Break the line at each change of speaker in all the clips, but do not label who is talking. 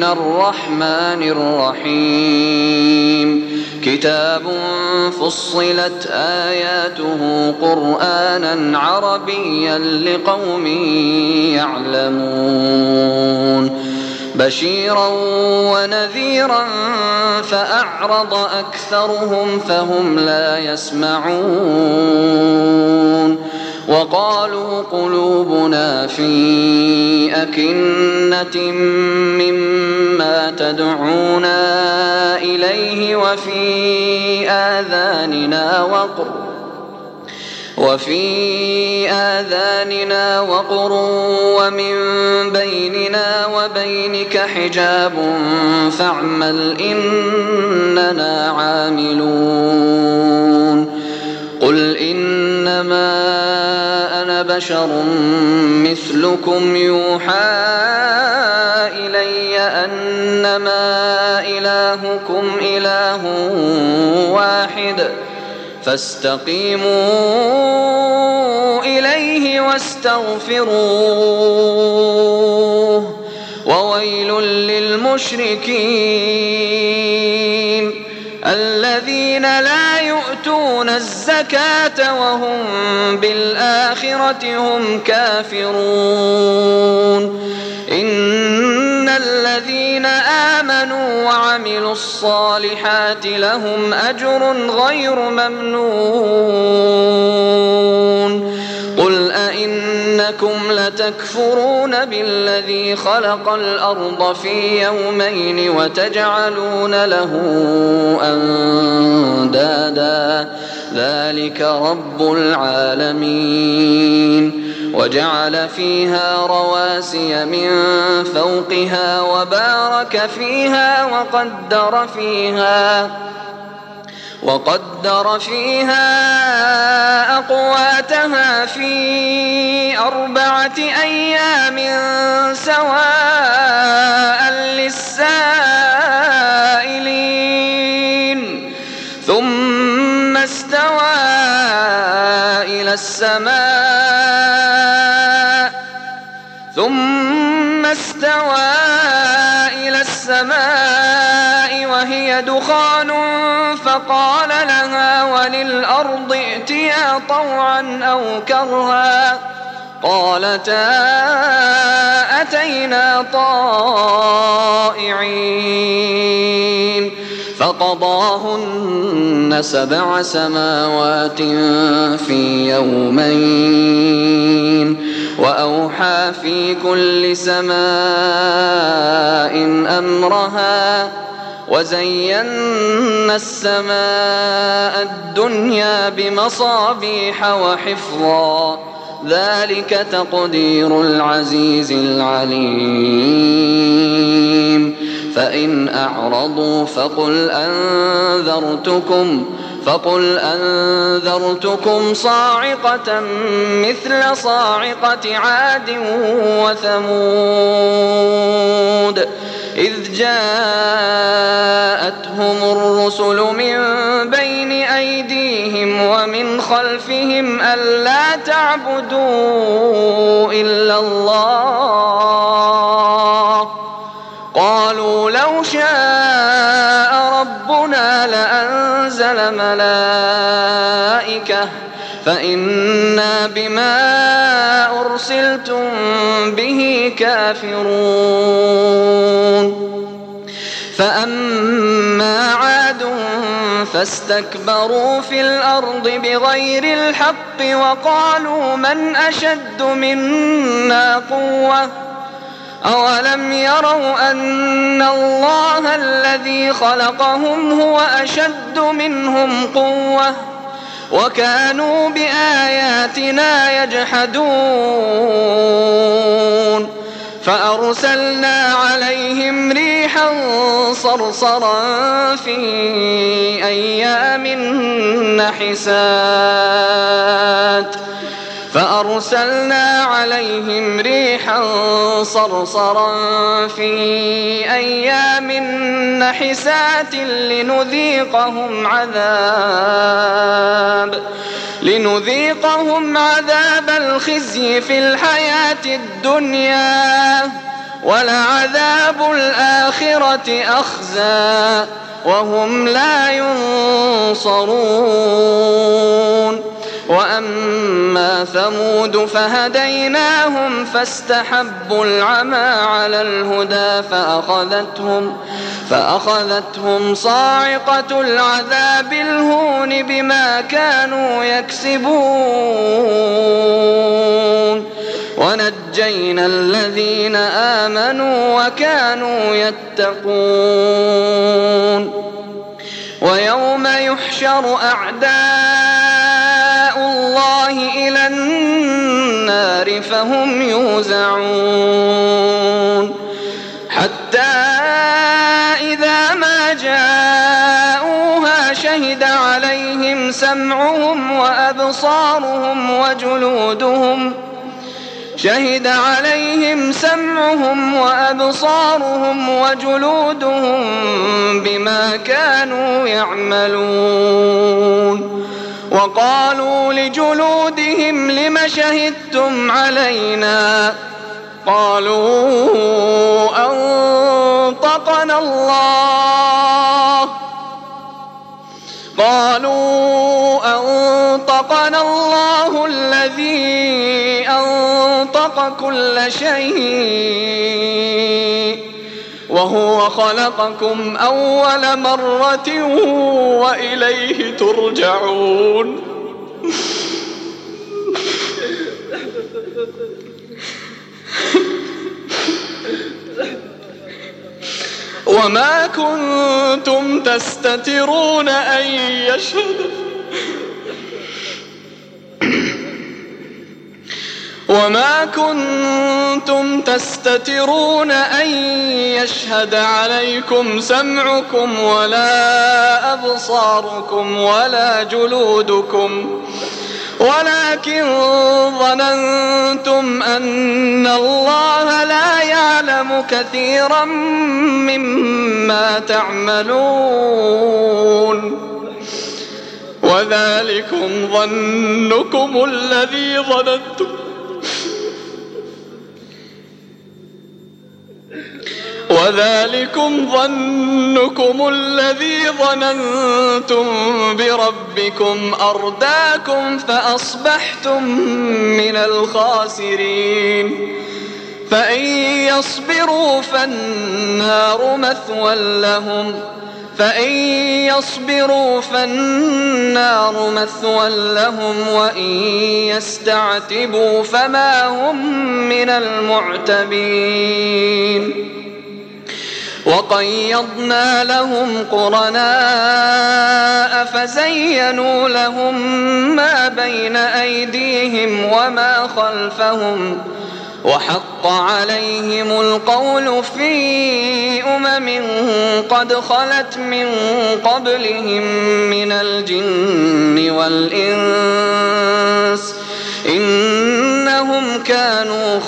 الرحمن الرحيم كتاب فصلت آياته قرآنا عربيا لقوم يعلمون بشيرا ونذيرا فأعرض أكثرهم فهم لا يسمعون وقالوا قلوبنا في أكنة مما تدعونا إليه وفي آذاننا وقر ومن بيننا وبينك حجاب فاعمل إننا عاملون قل إنما أنا بشر مثلكم يوحى إلي أنما إلهكم إله واحد فاستقيموا إليه واستغفروه وويل للمشركين الذين لا يؤتون الزكاة وهم بالآخرة هم كافرون إن الذين آمنوا وعملوا الصالحات لهم أجر غير ممنون قل أئنكم لتكفرون بالذي خلق الأرض في يومين وتجعلون له أندادا ذلك رب العالمين وجعل فيها رواسي من فوقها وبارك فيها وقدر فيها أقواتها في 4 أيام سواء للسائلين ثم استوى إلى السماء وهي دخان فقال لها وللأرض ائتيا طوعا أو كرها قالتا أتينا طائعين فقضاهن 7 سماوات في يومين وأوحى في كل سماء أمرها وزينا السماء الدنيا بمصابيح وحفظا ذلك تقدير العزيز العليم فإن أعرضوا فقل أنذرتكم صاعقة مثل صاعقة عاد وثمود إذ جاءتهم الرسل من بين أيديهم ومن خلفهم ألا تعبدوا إلا الله قالوا لو شاء ربنا لأنزل ملائكة فإنا بما أرسلتم به كافرون فأما عاد فاستكبروا في الأرض بغير الحق وقالوا من أشد منا قوة أولم يروا أن الله الذي خلقهم هو أشد منهم قوة وكانوا بآياتنا يجحدون فأرسلنا عليهم ريحا صرصرا في أيام نحسات لنذيقهم عذاب الخزي في الحياة الدنيا ولعذاب الآخرة أخزى وهم لا ينصرون وأما ثمود فهديناهم فاستحبوا العمى على الهدى فأخذتهم صاعقة العذاب الهون بما كانوا يكسبون ونجينا الذين آمنوا وكانوا يتقون ويوم يحشر أعداء الله إلى النار فهم يوزعون حتى إذا ما جاءوها شهد عليهم سمعهم وأبصارهم وجلودهم بما كانوا يعملون وقالوا لجلودهم لم شهدتم علينا قالوا أنطقنا الله الذي أنطق كل شيء وهو خلقكم أول مرة وإليه ترجعون وما كنتم تستترون أن يشهد عليكم سمعكم ولا أبصاركم ولا جلودكم ولكن ظننتم أن الله لا يعلم كثيرا مما تعملون وذلكم ظنكم الذي ظننتم بربكم أرداكم فأصبحتم من الخاسرين فإن يصبروا فالنار مثوى لهم وإن يستعتبوا فما هم من المعتبين وقيضنا لهم قرناء فزينوا لهم ما بين أيديهم وما خلفهم وحق عليهم القول في قد خلت من قبلهم من الجن والإنس إنهم كانوا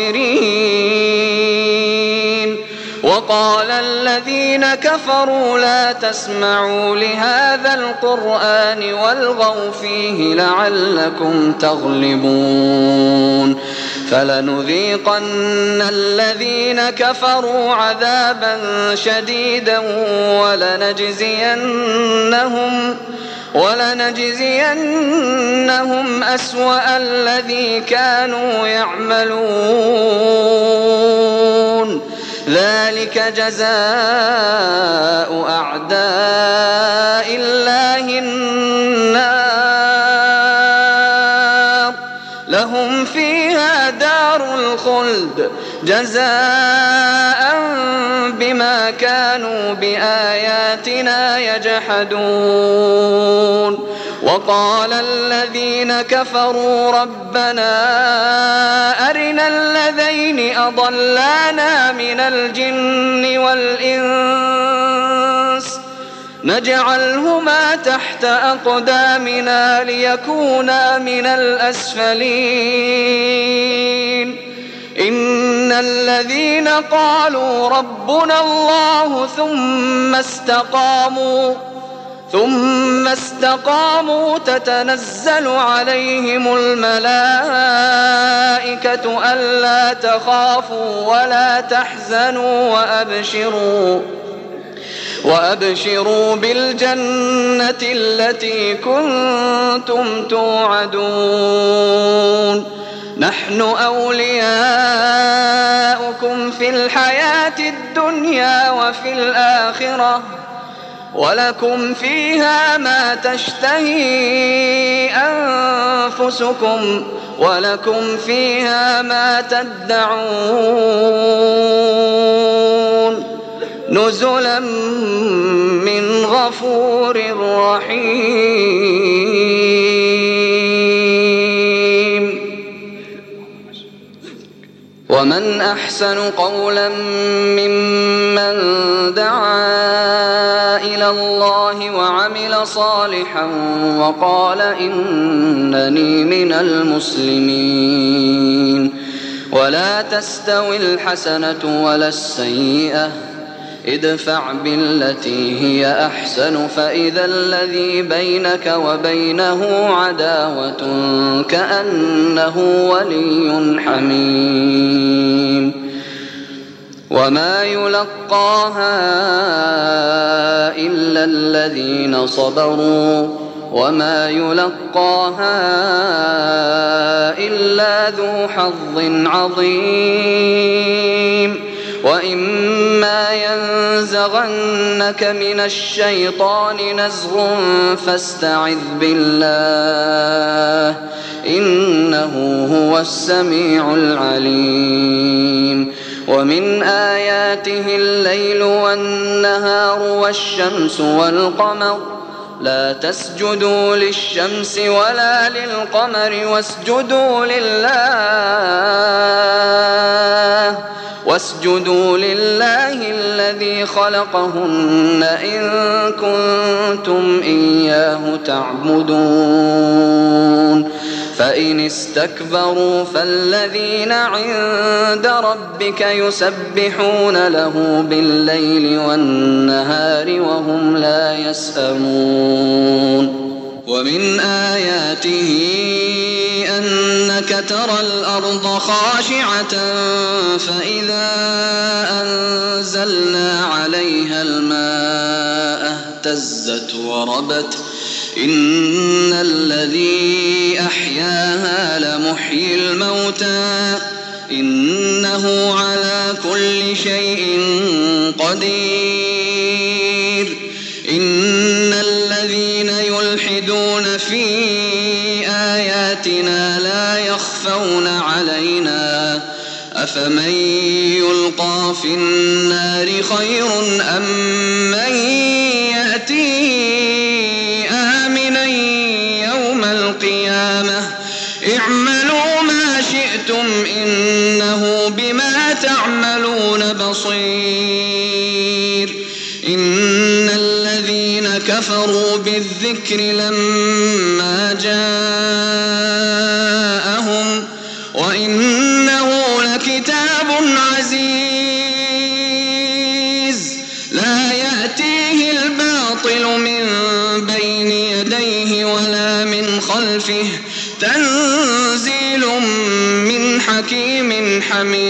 خاسرين وقال الذين كفروا لا تسمعوا لهذا القرآن والغوا فيه لعلكم تغلبون فلنذيقن الذين كفروا عذابا شديدا ولنجزينهم أسوأ الذي كانوا يعملون ذلك جزاء أعداء الله النار لهم فيها دار الخلد جزاء بما كانوا بآياتنا يجحدون وقال الذين كفروا ربنا أرنا الذين أضلانا من الجن والإنس نجعلهما تحت أقدامنا ليكونا من الأسفلين إن الذين قالوا ربنا الله ثم استقاموا تتنزل عليهم الملائكة ألا تخافوا ولا تحزنوا وأبشروا بالجنة التي كنتم توعدون نحن أولياؤكم في الحياة الدنيا وفي الآخرة ولكم فيها ما تشتهي أنفسكم ولكم فيها ما تدعون نزلا من غفور رحيم. ومن أحسن قولا ممن دعا إلى الله وعمل صالحا وقال إنني من المسلمين. ولا تستوي الحسنة ولا السيئة ادفع بالتي هي أحسن فإذا الذي بينك وبينه عداوة كأنه ولي حميم. وما يلقاها إلا الذين صبروا وما يلقاها إلا ذو حظ عظيم. وإما ينزغنك من الشيطان نزغ فاستعذ بالله إنه هو السميع العليم. ومن آياته الليل والنهار والشمس والقمر لا تسجدوا للشمس ولا للقمر واسجدوا لله الذي خلقهن إن كنتم إياه تعبدون. فإن استكبروا فالذين عند ربك يسبحون له بالليل والنهار وهم لا يسأمون. ومن آياته أنك ترى الأرض خاشعة فإذا أنزلنا عليها الماء اهتزت وربت إن الذي أحياها لمحيي الموتى إنه على كل شيء قدير. إن الذين يلحدون في آياتنا لا يخفون علينا أفمن يلقى في النار خير أم من يأتي آمنا يوم القيامة اعملوا ما شئتم إنه بما تعملون بصير. إن الذين كفروا بالذكر لما جاءهم وإنه لكتاب عزيز لا يأتيه الباطل من بين يديه ولا من خلفه تنزيل من حكيم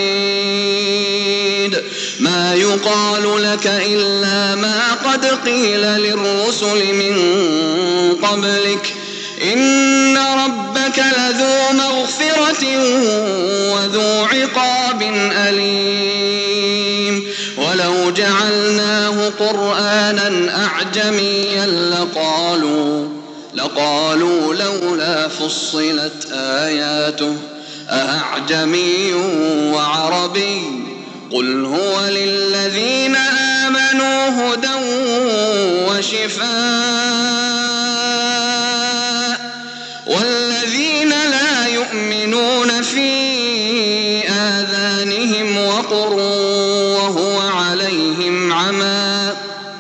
حميد. ما يقال لك إلا ما قد قيل للرسل من قبلك إن ربك لذو مغفرة وذو عقاب أليم. ولو جعلناه قرآنا أعجميا لقالوا لولا فصلت آياته أأعجمي وعربي قل هو للذين آمنوا هدى وشفاء والذين لا يؤمنون في آذانهم وقر وهو عليهم عمى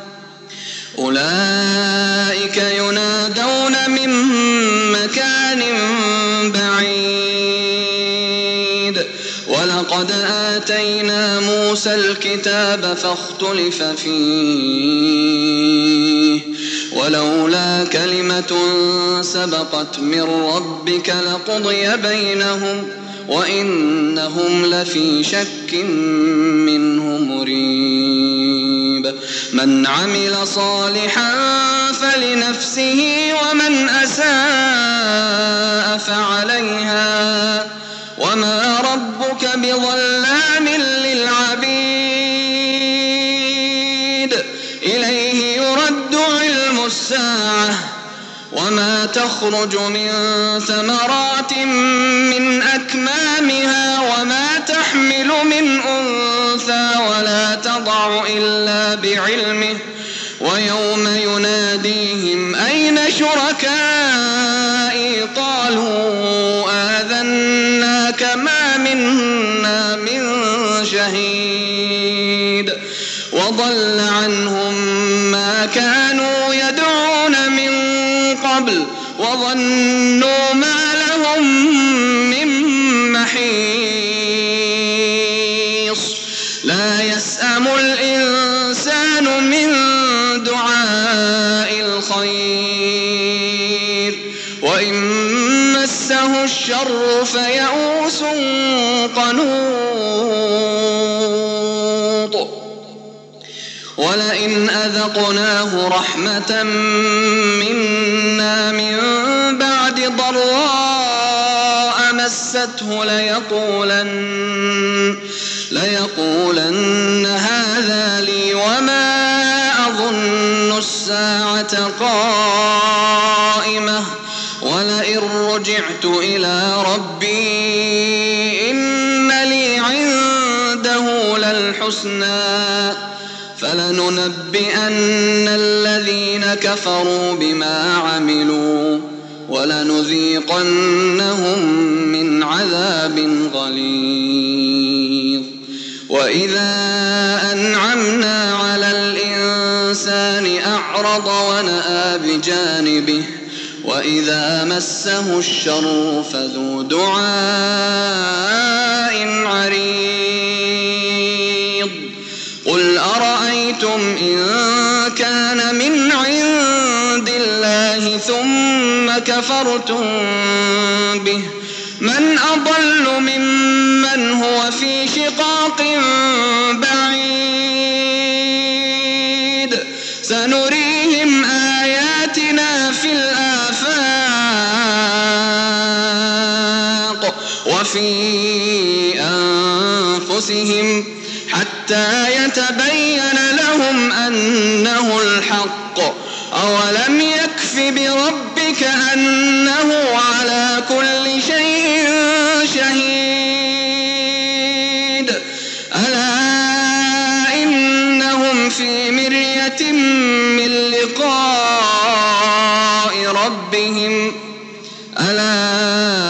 أولئك ينادون من مكان بعيد. ولقد آتينا موسى الكتاب فاختلف فيه ولولا كلمة سبقت من ربك لقضي بينهم وإنهم لفي شك منه مريب. من عمل صالحا فلنفسه ومن أساء فعليها وما ربك بظلام للعبيد. إليه يرد علم الساعة وما تخرج من ثمرات من أكمامها وما تحمل من أنثى ولا تضع إلا بعلمه ويوم يناديهم أين شركائي قالوا آذناك ما منا من شهيد وضل عنهم ما كانوا يدعون من قبل وظنوا ما لهم من محيص. لا يسأم الإنسان من دعاء الخير وإن مسه الشر فيئوس قنوط. ولئن أذقناه رحمة منا من بعد ضراء مسته ليقولن هذا لي وما أظن الساعة قائمة ولئن رجعت إلى ربي إن لي عنده للحسنى فلننبئن الذين كفروا بما عملوا ولنذيقنهم من عذاب غليظ. وإذا أنعمنا على الإنسان أعرض ونأى بجانبه وإذا مسه الشر فذو دعاء عريض. قل أرأيتم إن كان من عند الله ثم كفرتم به من أضل ممن هو في شقاق بعيد. سنريهم آياتنا في الآفاق وفي أنفسهم حتى يتبين لهم أنه الحق. أولم يكف بربك أنه على كل شيء شهيد. ألا إنهم في مرية من لقاء ربهم ألا